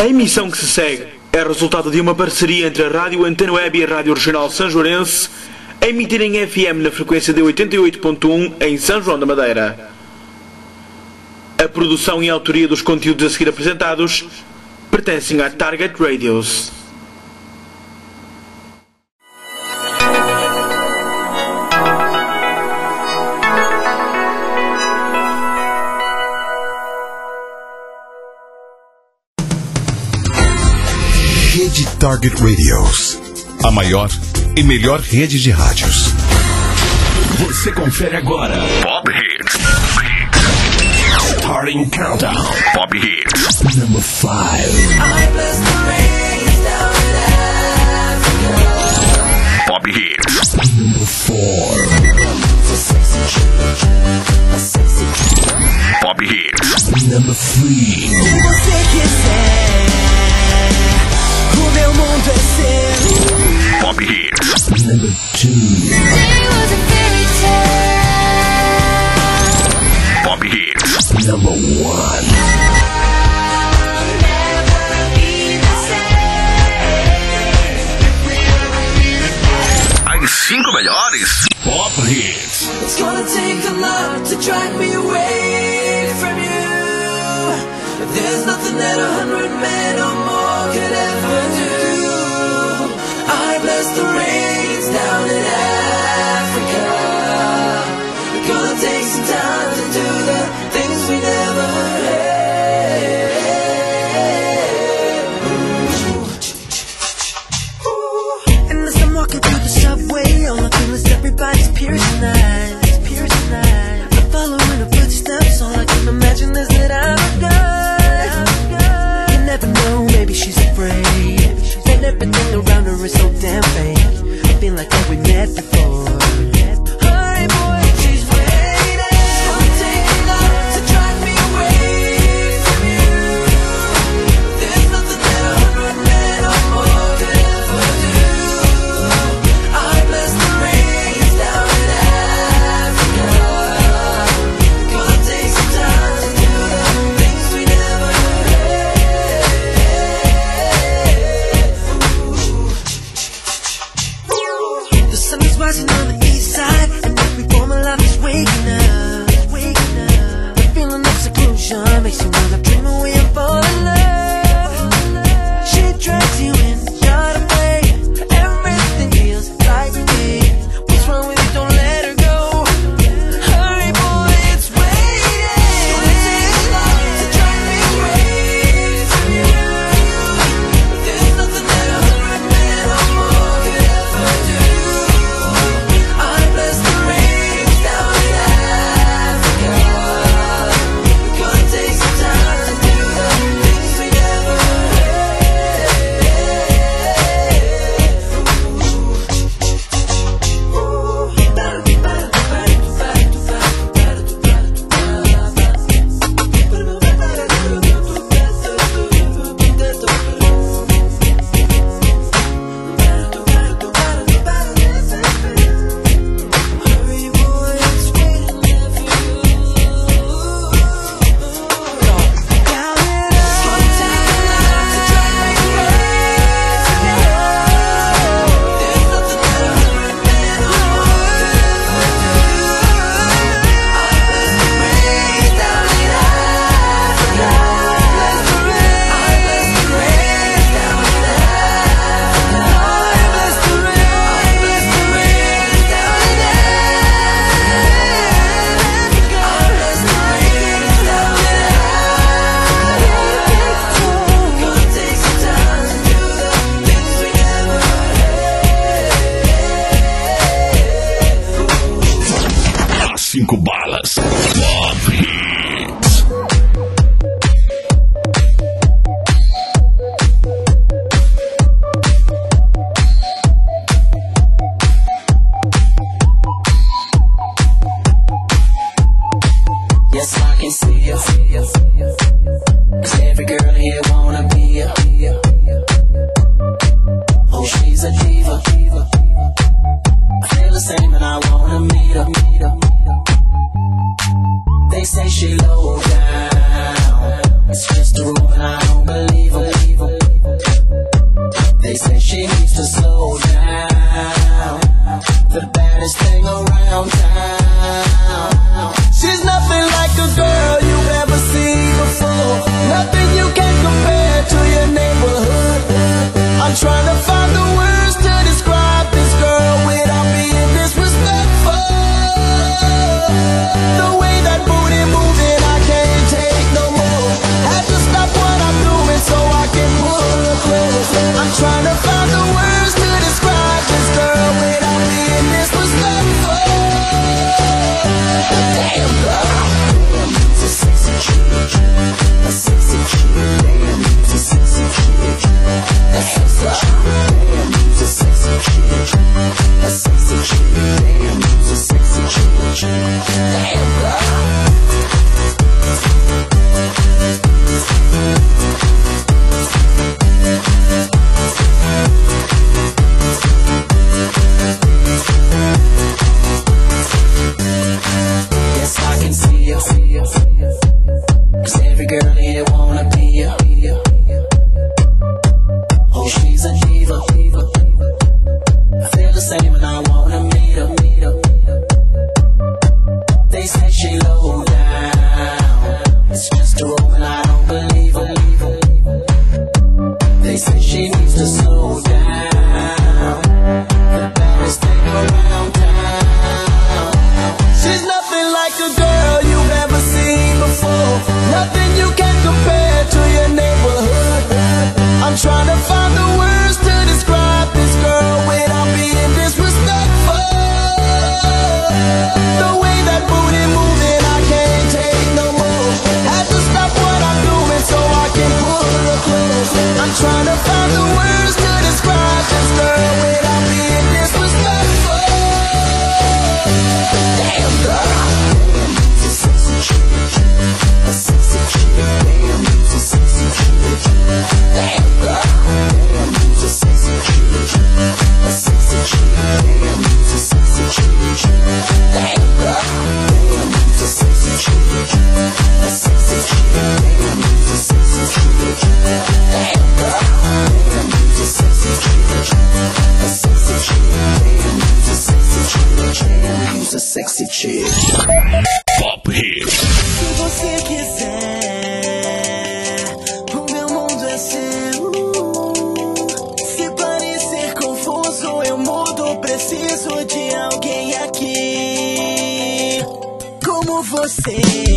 A emissão que se segue é resultado de uma parceria entre a Rádio Antena Web e a Rádio Regional Sanjoarense, a emitir em FM na frequência de 88.1 em São João da Madeira. A produção e a autoria dos conteúdos a seguir apresentados pertencem à Target Radios. Rede Target Radios, a maior e melhor rede de rádios. Você confere agora Pop Hits. Starting Countdown. Pop Hits. Number 5. Pop Hits. Number 4. Pop Hits. Number 3. Se você quiser, o meu mundo é seu. Pop Hits. Number 2. Pop Hits. Number 1. As 5 melhores Pop Hits. It's gonna take a lot to drag me away from you. There's nothing that 100 men or more could ever do. I bless the rains down in Africa. We're gonna take some time to do the things we never had. And as I'm walking through the subway, all I feel is everybody's piercing eyes, piercing eyes. I'm following the footsteps, all I can imagine is that I'm a guy. You never know I'm trying to find the words to describe this girl without being disrespectful. Damn girl, she's a sexy chick, a sexy chick. Damn, she's a sexy chick. Damn girl, she's a sexy chick, a sexy chick. Damn, she's a sexy chick. Damn girl, she's a sexy chick, a sexy chick. Damn, she's a sexy chick. Damn girl, she's a sexy chick, a sexy chick. Damn, she's a sexy chick. Damn, she's a sexy chick. Pop Hits. Se você quiser, o meu mundo é seu. Se parecer confuso, eu mudo. Preciso de alguém aqui como você.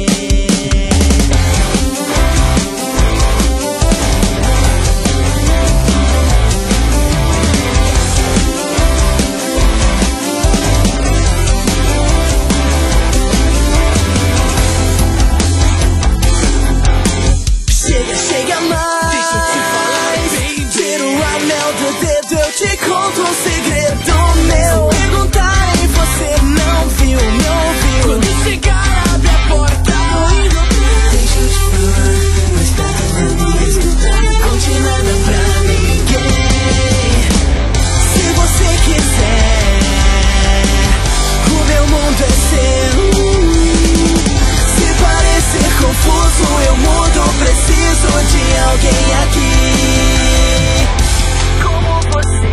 Chega mais, deixa eu te falar, tira o anel do dedo, eu te conto um segredo meu. Se perguntarem, você não viu, me ouviu. Quando chegar, abre a porta. Deixa eu te falar, mas tá falando escutar. Conte nada pra ninguém. Se você quiser, o meu mundo é seu. Se parecer confuso, eu mudo. Preciso de alguém aqui como você.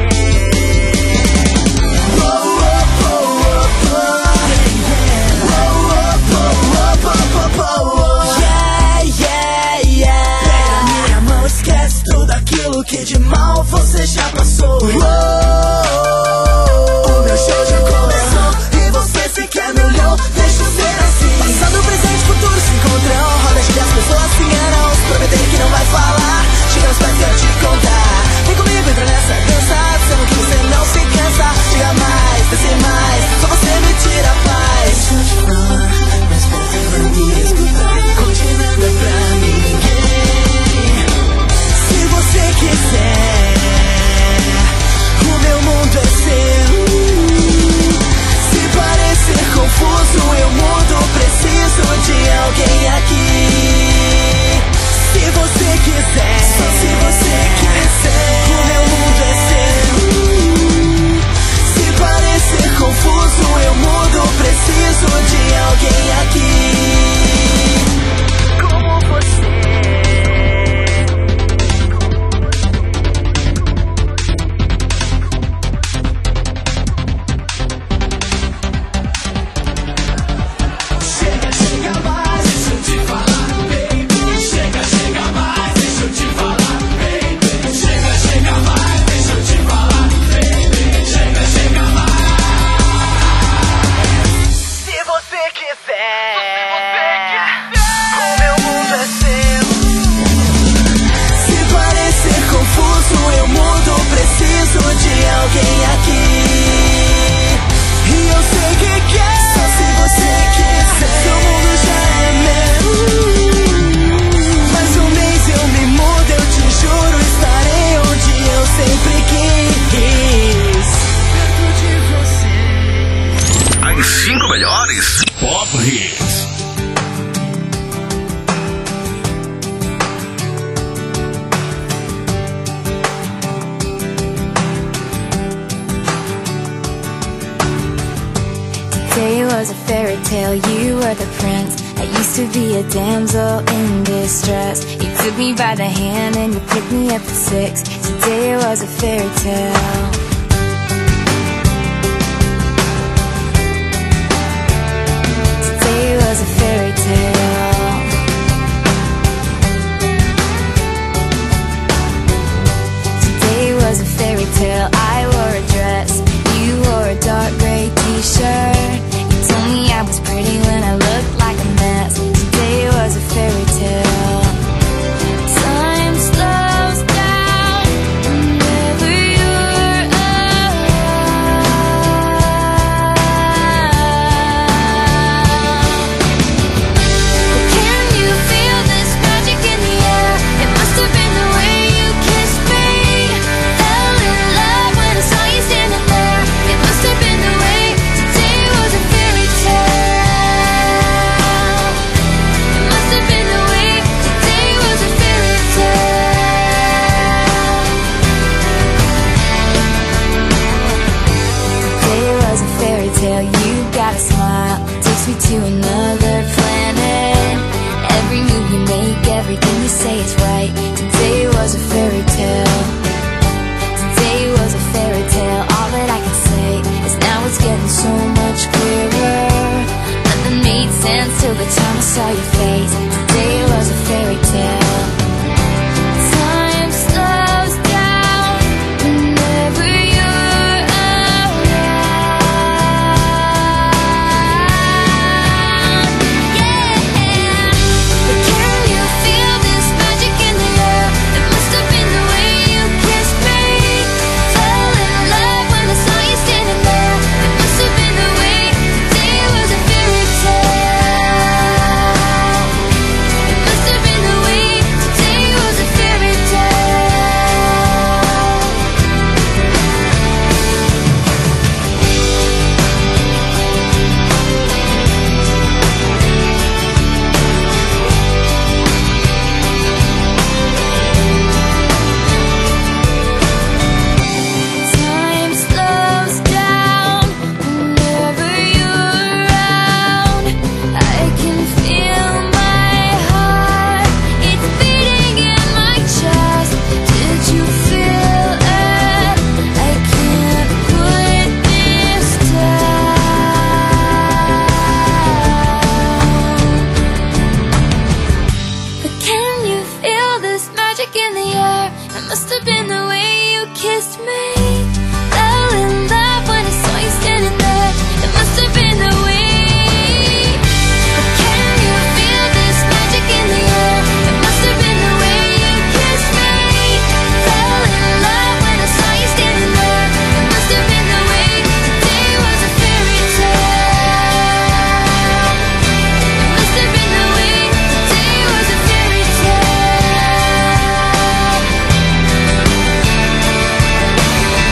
Yeah, yeah. Pega minha mão, esquece tudo aquilo que de mal você já passou. O meu show já começou e você sequer me olhou. Deixa eu ser assim. Passado, presente, futuro se encontram. Roda de 10 pessoas se enganam. Prometer que não vai falar. Chegamos pra eu te contar. Vem comigo, entra nessa dança. Dizendo que você não se cansa. Chega mais, desce mais. Só você me tira a paz. Deixa eu te falar, mas perto pra me escutar. Conte nada pra ninguém. Se você quiser, o meu mundo é seu. Se parecer confuso, eu mudo. Preciso de alguém aqui. Se você quiser, só se você quiser, o meu mundo é seu. Se parecer confuso, eu mudo. Preciso de alguém aqui como você. Chega, chega mais, deixa eu te falar, baby. Chega, chega mais, deixa eu te falar, baby. Chega, chega mais, deixa eu te falar, baby. Chega, chega mais. Se você quiser, o meu mundo é seu. Se parecer confuso, eu mudo. Preciso de alguém aqui. E eu sei que quer. Só se você quiser. Seu mundo já é meu. Mais um mês eu me mudo, eu te juro. Estarei onde eu sempre quis. Perto de você. As 5 melhores. Pop Hits. Today was a fairy tale, you were the prince. I used to be a damsel in distress. You took me by the hand and you picked me up at 6. Today was a fairy tale. Today was a fairy tale. Today was a fairy tale. I wore a dress, you wore a dark gray t-shirt. You told me I was pretty when I looked like a mess. Today was a fairy tale. Time slows down whenever you're around. Can you feel this magic in the air? It must have been the way you kissed was a fairy tale. Today was a fairy tale. All that I can say is now it's getting so much clearer. Nothing made sense till the time I saw your face. Today was a fairy tale. Time slows down whenever you're around. Yeah. But can you feel this magic in the air? It must have been the way you kissed me. Fell in love when I saw you standing there. It must have been the way today was a fairy tale. It must have been the way today was a fairy tale. Time slows down whenever you're around. I can feel my heart, it's beating in my chest. Did you feel it? I can't put this down. But can you feel this magic in the air? It must have been the way you kissed me. Fell in love when I saw you standing there. It must have been the way. But can you feel this magic in the air? It must have been the way you kissed me. Fell in love when I saw you standing there. It must have been the way today was a fairy tale. It must have been the way today was a fairy tale.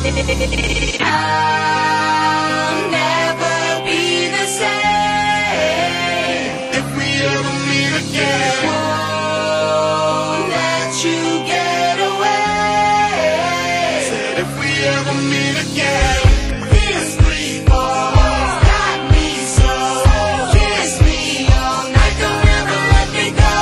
I'll never be the same if we ever meet again. Won't let you get away. Said if we ever meet again. This free fall got me so. Kiss me all night, don't ever let me go.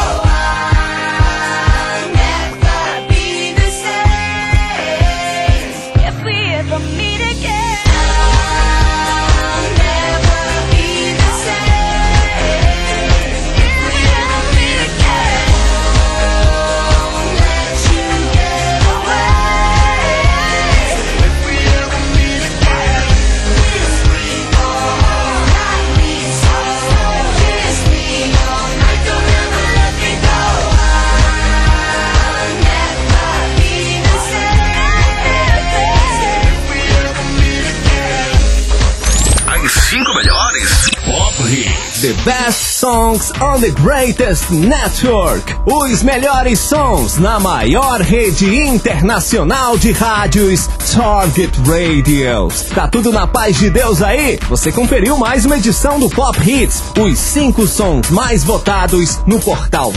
I'll never be the same if we ever meet again. I'll never be the same if we ever meet again. Won't let you get away. If we ever meet again. This free fall got me so. Kiss me all night, don't ever let me go. I'll never be the same if we ever meet again. As 5 melhores Pop Hits. The best songs on the greatest network. Os melhores sons na maior rede internacional de rádios, Target Radios. Tá tudo na paz de Deus aí? Você conferiu mais uma edição do Pop Hits, os 5 sons mais votados no portal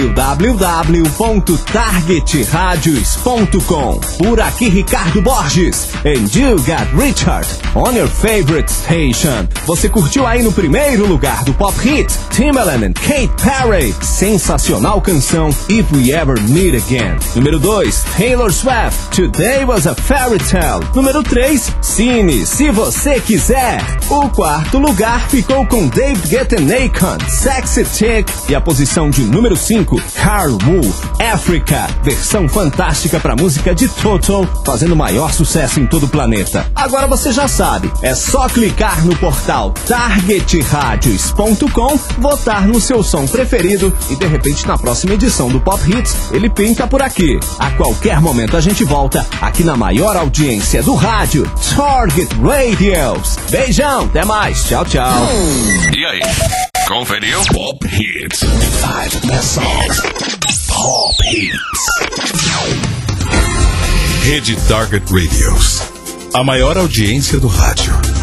www.targetradios.com. Por aqui Ricardo Borges, and you got Richard on your favorite station. Você curtiu aí no primeiro lugar do Pop Hits, Timbaland and Katy Perry, sensacional canção If We Ever Meet Again. Número 2, Taylor Swift, Today Was a Fairy Tale. Número 3, Cine, Se Você Quiser. O quarto lugar ficou com David Guetta and Akon, Sexy Chick. E a posição de número 5, Carl Wu, Africa, versão fantástica pra música de Toto, fazendo maior sucesso em todo o planeta. Agora você já sabe, é só clicar no portal targetradios.com, votar no seu som preferido e de repente na próxima edição do Pop Hits ele pinta por aqui. A qualquer momento a gente volta aqui na maior audiência do rádio, Target Radios. Beijão, até mais, tchau, tchau. E aí, conferiu? Pop Hits. 5 best songs. Pop Hits. Rede Target Radios. A maior audiência do rádio.